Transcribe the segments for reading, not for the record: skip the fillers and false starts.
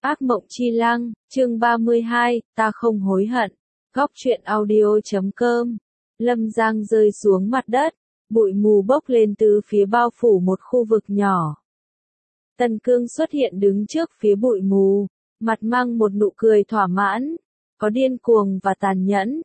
Ác mộng chi lăng, chương 32, ta không hối hận. Góc truyện audio.com. Lâm Giang rơi xuống mặt đất, bụi mù bốc lên từ phía bao phủ một khu vực nhỏ. Tần Cương xuất hiện đứng trước phía bụi mù, mặt mang một nụ cười thỏa mãn, có điên cuồng và tàn nhẫn.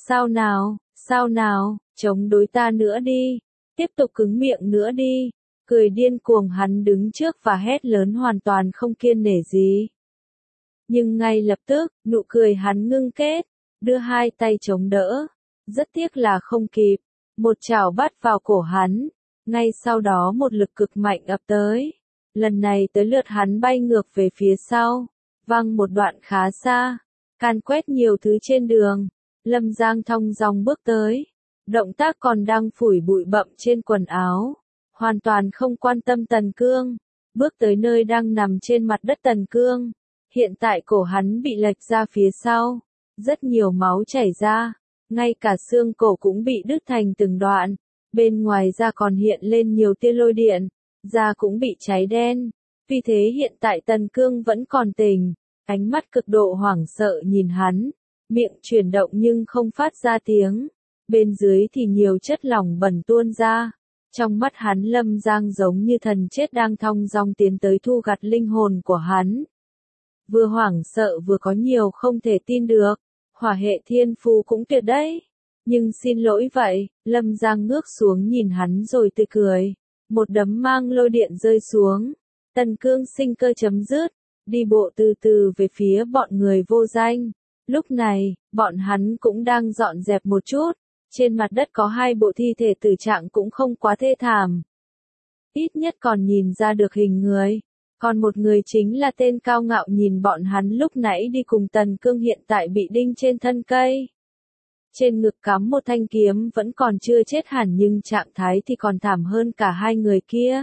Sao nào, chống đối ta nữa đi, tiếp tục cứng miệng nữa đi. Cười điên cuồng hắn đứng trước và hét lớn hoàn toàn không kiêng nể gì. Nhưng ngay lập tức, nụ cười hắn ngưng kết, đưa hai tay chống đỡ. Rất tiếc là không kịp, một chảo bắt vào cổ hắn, ngay sau đó một lực cực mạnh ập tới. Lần này tới lượt hắn bay ngược về phía sau, văng một đoạn khá xa, càn quét nhiều thứ trên đường. Lâm Giang thong dong bước tới, động tác còn đang phủi bụi bặm trên quần áo, hoàn toàn không quan tâm Tần Cương, bước tới nơi đang nằm trên mặt đất Tần Cương. Hiện tại cổ hắn bị lệch ra phía sau, rất nhiều máu chảy ra, ngay cả xương cổ cũng bị đứt thành từng đoạn, bên ngoài da còn hiện lên nhiều tia lôi điện, da cũng bị cháy đen. Vì thế hiện tại Tần Cương vẫn còn tỉnh, ánh mắt cực độ hoảng sợ nhìn hắn, miệng chuyển động nhưng không phát ra tiếng, bên dưới thì nhiều chất lỏng bẩn tuôn ra. Trong mắt hắn Lâm Giang giống như thần chết đang thong dong tiến tới thu gặt linh hồn của hắn. Vừa hoảng sợ vừa có nhiều không thể tin được, hỏa hệ thiên phú cũng tuyệt đấy. Nhưng xin lỗi vậy, Lâm Giang ngước xuống nhìn hắn rồi tươi cười. Một đấm mang lôi điện rơi xuống. Tần Cương sinh cơ chấm dứt, đi bộ từ từ về phía bọn người vô danh. Lúc này, bọn hắn cũng đang dọn dẹp một chút. Trên mặt đất có hai bộ thi thể tử trạng cũng không quá thê thảm. Ít nhất còn nhìn ra được hình người. Còn một người chính là tên cao ngạo nhìn bọn hắn lúc nãy đi cùng Tần Cương hiện tại bị đinh trên thân cây. Trên ngực cắm một thanh kiếm vẫn còn chưa chết hẳn nhưng trạng thái thì còn thảm hơn cả hai người kia.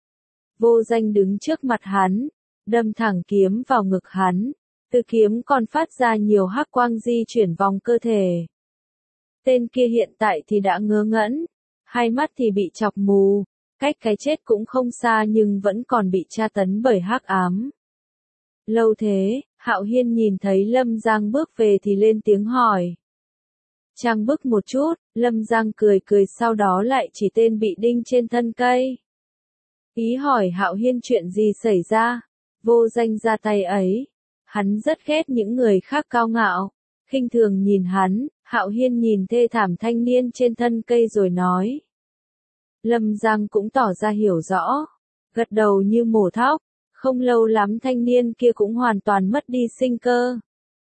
Vô danh đứng trước mặt hắn, đâm thẳng kiếm vào ngực hắn. Từ kiếm còn phát ra nhiều hắc quang di chuyển vòng cơ thể. Tên kia hiện tại thì đã ngớ ngẩn, hai mắt thì bị chọc mù, cách cái chết cũng không xa nhưng vẫn còn bị tra tấn bởi hắc ám. Lâu thế, Hạo Hiên nhìn thấy Lâm Giang bước về thì lên tiếng hỏi. Trang bức một chút, Lâm Giang cười cười sau đó lại chỉ tên bị đinh trên thân cây. Ý hỏi Hạo Hiên chuyện gì xảy ra, vô danh ra tay ấy. Hắn rất ghét những người khác cao ngạo, khinh thường nhìn hắn. Hạo Hiên nhìn thê thảm thanh niên trên thân cây rồi nói. Lâm Giang cũng tỏ ra hiểu rõ, gật đầu như mổ thóc, không lâu lắm thanh niên kia cũng hoàn toàn mất đi sinh cơ.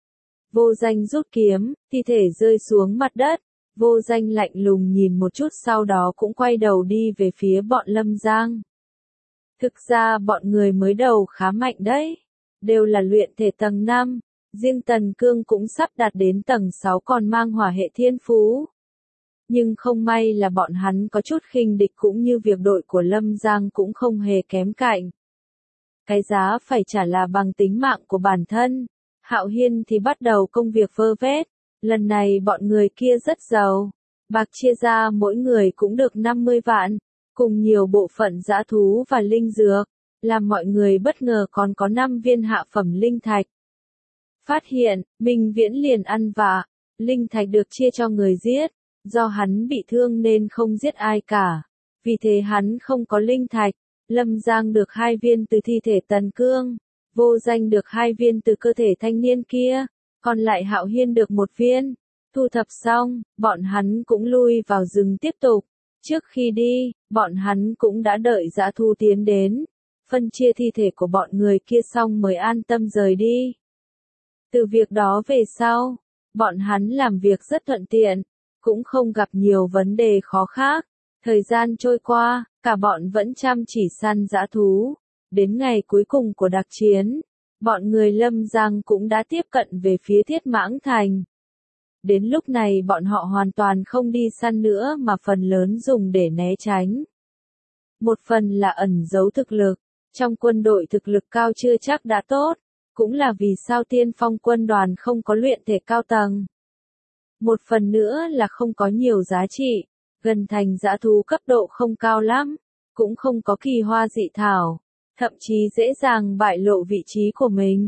Vô danh rút kiếm, thi thể rơi xuống mặt đất, vô danh lạnh lùng nhìn một chút sau đó cũng quay đầu đi về phía bọn Lâm Giang. Thực ra bọn người mới đầu khá mạnh đấy, đều là luyện thể tầng 5. Riêng Tần Cương cũng sắp đạt đến tầng 6 còn mang hỏa hệ thiên phú. Nhưng không may là bọn hắn có chút khinh địch cũng như việc đội của Lâm Giang cũng không hề kém cạnh. Cái giá phải trả là bằng tính mạng của bản thân. Hạo Hiên thì bắt đầu công việc vơ vét. Lần này bọn người kia rất giàu. Bạc chia ra mỗi người cũng được 50 vạn. Cùng nhiều bộ phận dã thú và linh dược. Làm mọi người bất ngờ còn có 5 viên hạ phẩm linh thạch. Phát hiện, Minh Viễn liền ăn vạ, linh thạch được chia cho người giết, do hắn bị thương nên không giết ai cả, vì thế hắn không có linh thạch. Lâm Giang được 2 viên từ thi thể Tần Cương, vô danh được 2 viên từ cơ thể thanh niên kia, còn lại Hạo Hiên được 1 viên. Thu thập xong, bọn hắn cũng lui vào rừng tiếp tục. Trước khi đi, bọn hắn cũng đã đợi dã thu tiến đến, phân chia thi thể của bọn người kia xong mới an tâm rời đi. Từ việc đó về sau, bọn hắn làm việc rất thuận tiện, cũng không gặp nhiều vấn đề khó khác. Thời gian trôi qua, cả bọn vẫn chăm chỉ săn dã thú. Đến ngày cuối cùng của đặc chiến, bọn người Lâm Giang cũng đã tiếp cận về phía Thiết Mãng Thành. Đến lúc này bọn họ hoàn toàn không đi săn nữa mà phần lớn dùng để né tránh. Một phần là ẩn giấu thực lực, trong quân đội thực lực cao chưa chắc đã tốt. Cũng là vì sao Tiên Phong quân đoàn không có luyện thể cao tầng. Một phần nữa là không có nhiều giá trị, gần thành dã thú cấp độ không cao lắm, cũng không có kỳ hoa dị thảo, thậm chí dễ dàng bại lộ vị trí của mình.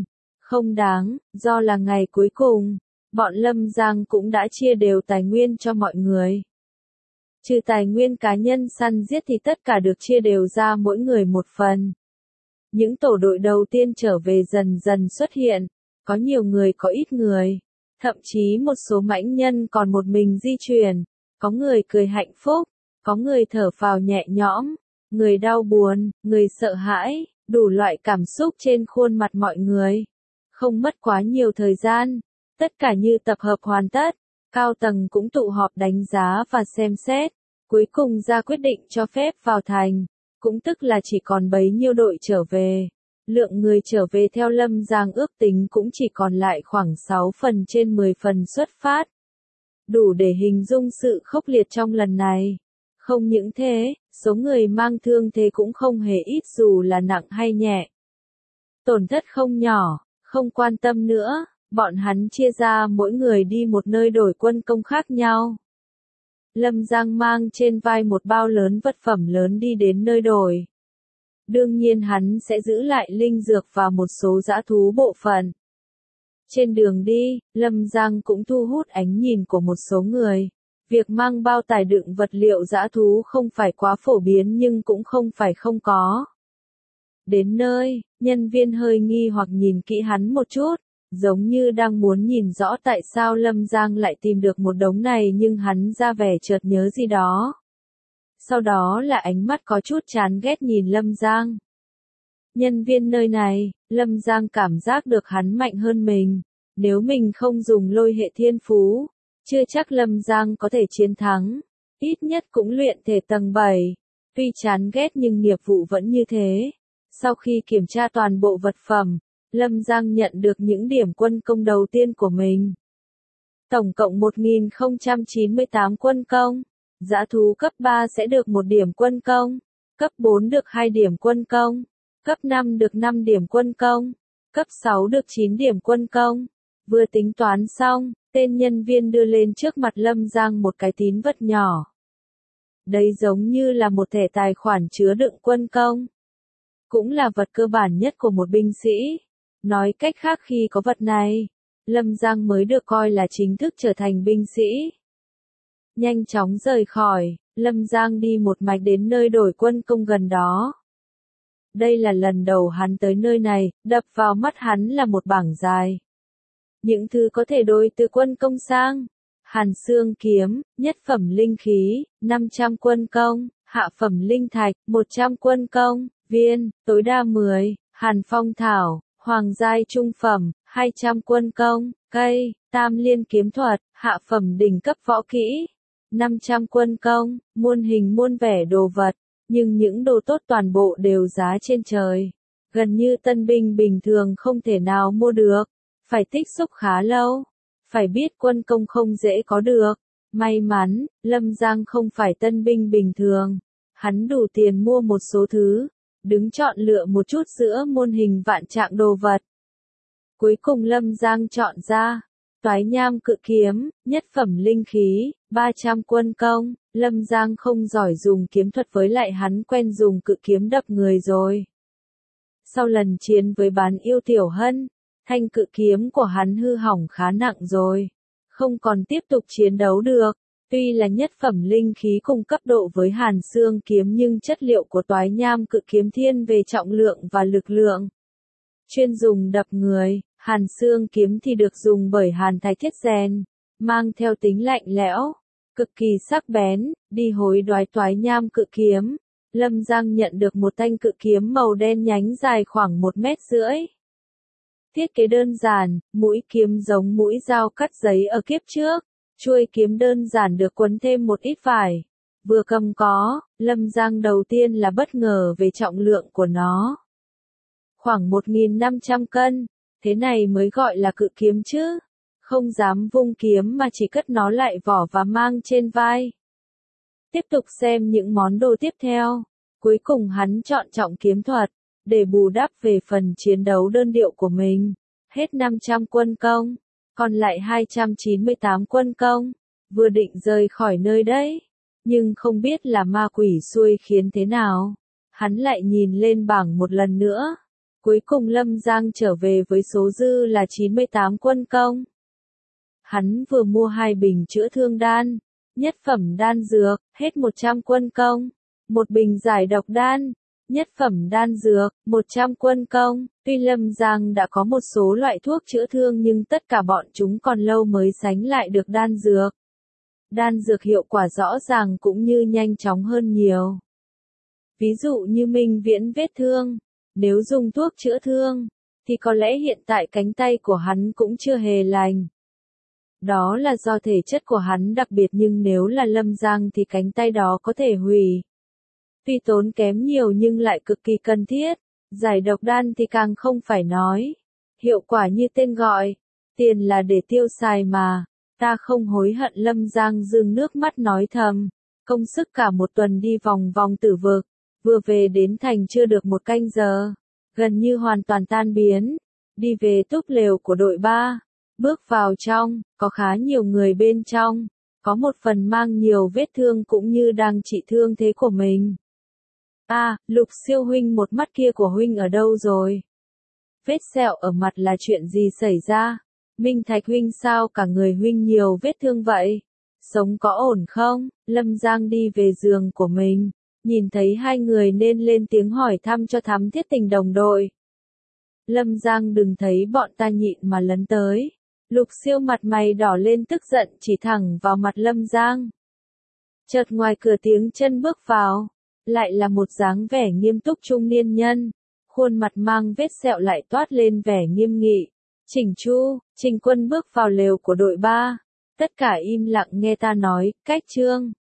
Không đáng, do là ngày cuối cùng, bọn Lâm Giang cũng đã chia đều tài nguyên cho mọi người. Trừ tài nguyên cá nhân săn giết thì tất cả được chia đều ra mỗi người một phần. Những tổ đội đầu tiên trở về dần dần xuất hiện, có nhiều người có ít người. Thậm chí một số mãnh nhân còn một mình di chuyển, có người cười hạnh phúc, có người thở phào nhẹ nhõm, người đau buồn, người sợ hãi, đủ loại cảm xúc trên khuôn mặt mọi người. Không mất quá nhiều thời gian, tất cả như tập hợp hoàn tất, cao tầng cũng tụ họp đánh giá và xem xét, cuối cùng ra quyết định cho phép vào thành, cũng tức là chỉ còn bấy nhiêu đội trở về. Lượng người trở về theo Lâm Giang ước tính cũng chỉ còn lại khoảng 6 phần trên 10 phần xuất phát. Đủ để hình dung sự khốc liệt trong lần này. Không những thế, số người mang thương thế cũng không hề ít dù là nặng hay nhẹ. Tổn thất không nhỏ, không quan tâm nữa, bọn hắn chia ra mỗi người đi một nơi đổi quân công khác nhau. Lâm Giang mang trên vai một bao lớn vật phẩm lớn đi đến nơi đổi. Đương nhiên hắn sẽ giữ lại linh dược và một số dã thú bộ phận. Trên đường đi, Lâm Giang cũng thu hút ánh nhìn của một số người. Việc mang bao tải đựng vật liệu dã thú không phải quá phổ biến nhưng cũng không phải không có. Đến nơi, nhân viên hơi nghi hoặc nhìn kỹ hắn một chút, giống như đang muốn nhìn rõ tại sao Lâm Giang lại tìm được một đống này nhưng hắn ra vẻ chợt nhớ gì đó. Sau đó là ánh mắt có chút chán ghét nhìn Lâm Giang. Nhân viên nơi này, Lâm Giang cảm giác được hắn mạnh hơn mình. Nếu mình không dùng lôi hệ thiên phú, chưa chắc Lâm Giang có thể chiến thắng. Ít nhất cũng luyện thể tầng 7. Tuy chán ghét nhưng nghiệp vụ vẫn như thế. Sau khi kiểm tra toàn bộ vật phẩm, Lâm Giang nhận được những điểm quân công đầu tiên của mình. Tổng cộng 1098 quân công. Dã thú cấp 3 sẽ được 1 điểm quân công, cấp 4 được 2 điểm quân công, cấp 5 được 5 điểm quân công, cấp 6 được 9 điểm quân công. Vừa tính toán xong, tên nhân viên đưa lên trước mặt Lâm Giang một cái tín vật nhỏ. Đây giống như là một thẻ tài khoản chứa đựng quân công. Cũng là vật cơ bản nhất của một binh sĩ. Nói cách khác khi có vật này, Lâm Giang mới được coi là chính thức trở thành binh sĩ. Nhanh chóng rời khỏi, Lâm Giang đi một mạch đến nơi đổi quân công gần đó. Đây là lần đầu hắn tới nơi này, đập vào mắt hắn là một bảng dài. Những thứ có thể đổi từ quân công sang. Hàn xương kiếm, nhất phẩm linh khí, 500 quân công, hạ phẩm linh thạch, 100 quân công, viên, tối đa 10, hàn phong thảo, hoàng giai trung phẩm, 200 quân công, cây, tam liên kiếm thuật, hạ phẩm đỉnh cấp võ kỹ. 500 quân công, muôn hình muôn vẻ đồ vật, nhưng những đồ tốt toàn bộ đều giá trên trời. Gần như tân binh bình thường không thể nào mua được, phải tích xúc khá lâu. Phải biết quân công không dễ có được. May mắn, Lâm Giang không phải tân binh bình thường. Hắn đủ tiền mua một số thứ, đứng chọn lựa một chút giữa muôn hình vạn trạng đồ vật. Cuối cùng Lâm Giang chọn ra Toái Nham cự kiếm, nhất phẩm linh khí, 300 quân công. Lâm Giang không giỏi dùng kiếm thuật với lại hắn quen dùng cự kiếm đập người rồi. Sau lần chiến với bán yêu Tiểu Hân, thanh cự kiếm của hắn hư hỏng khá nặng rồi. Không còn tiếp tục chiến đấu được. Tuy là nhất phẩm linh khí cùng cấp độ với Hàn xương kiếm nhưng chất liệu của Toái Nham cự kiếm thiên về trọng lượng và lực lượng. Chuyên dùng đập người, Hàn xương kiếm thì được dùng bởi Hàn Thạch thiết rèn, mang theo tính lạnh lẽo, cực kỳ sắc bén. Đi hối đoái Toái Nham cự kiếm, Lâm Giang nhận được một thanh cự kiếm màu đen nhánh dài khoảng 1,5 mét. Thiết kế đơn giản, mũi kiếm giống mũi dao cắt giấy ở kiếp trước, chuôi kiếm đơn giản được quấn thêm một ít vải. Vừa cầm có, Lâm Giang đầu tiên là bất ngờ về trọng lượng của nó. Khoảng 1.500 cân, thế này mới gọi là cự kiếm chứ. Không dám vung kiếm mà chỉ cất nó lại vỏ và mang trên vai. Tiếp tục xem những món đồ tiếp theo. Cuối cùng hắn chọn trọng kiếm thuật, để bù đắp về phần chiến đấu đơn điệu của mình. Hết 500 quân công, còn lại 298 quân công. Vừa định rời khỏi nơi đấy, nhưng không biết là ma quỷ xui khiến thế nào. Hắn lại nhìn lên bảng một lần nữa. Cuối cùng Lâm Giang trở về với số dư là 98 quân công. Hắn vừa mua 2 bình chữa thương đan, nhất phẩm đan dược, hết 100 quân công. Một bình giải độc đan, nhất phẩm đan dược, 100 quân công. Tuy Lâm Giang đã có một số loại thuốc chữa thương nhưng tất cả bọn chúng còn lâu mới sánh lại được đan dược. Đan dược hiệu quả rõ ràng cũng như nhanh chóng hơn nhiều. Ví dụ như Minh Viễn vết thương, nếu dùng thuốc chữa thương, thì có lẽ hiện tại cánh tay của hắn cũng chưa hề lành. Đó là do thể chất của hắn đặc biệt nhưng nếu là Lâm Giang thì cánh tay đó có thể hủy. Tuy tốn kém nhiều nhưng lại cực kỳ cần thiết, giải độc đan thì càng không phải nói. Hiệu quả như tên gọi, tiền là để tiêu xài mà, ta không hối hận. Lâm Giang rưng nước mắt nói thầm, công sức cả một tuần đi vòng vòng tử vực, vừa về đến thành chưa được 1 canh giờ, gần như hoàn toàn tan biến, đi về túp lều của đội 3, bước vào trong, có khá nhiều người bên trong, có một phần mang nhiều vết thương cũng như đang trị thương thế của mình. Lục Siêu huynh, một mắt kia của huynh ở đâu rồi? Vết sẹo ở mặt là chuyện gì xảy ra? Minh Thạch huynh sao cả người huynh nhiều vết thương vậy? Sống có ổn không? Lâm Giang đi về giường của mình, nhìn thấy hai người nên lên tiếng hỏi thăm cho thắm thiết tình đồng đội. Lâm Giang đừng thấy bọn ta nhịn mà lấn tới. Lục Siêu mặt mày đỏ lên tức giận chỉ thẳng vào mặt Lâm Giang. Chợt ngoài cửa tiếng chân bước vào, lại là một dáng vẻ nghiêm túc trung niên nhân, khuôn mặt mang vết sẹo lại toát lên vẻ nghiêm nghị. Chỉnh Chu, Trình Quân bước vào lều của đội 3, tất cả im lặng nghe ta nói, cách chương.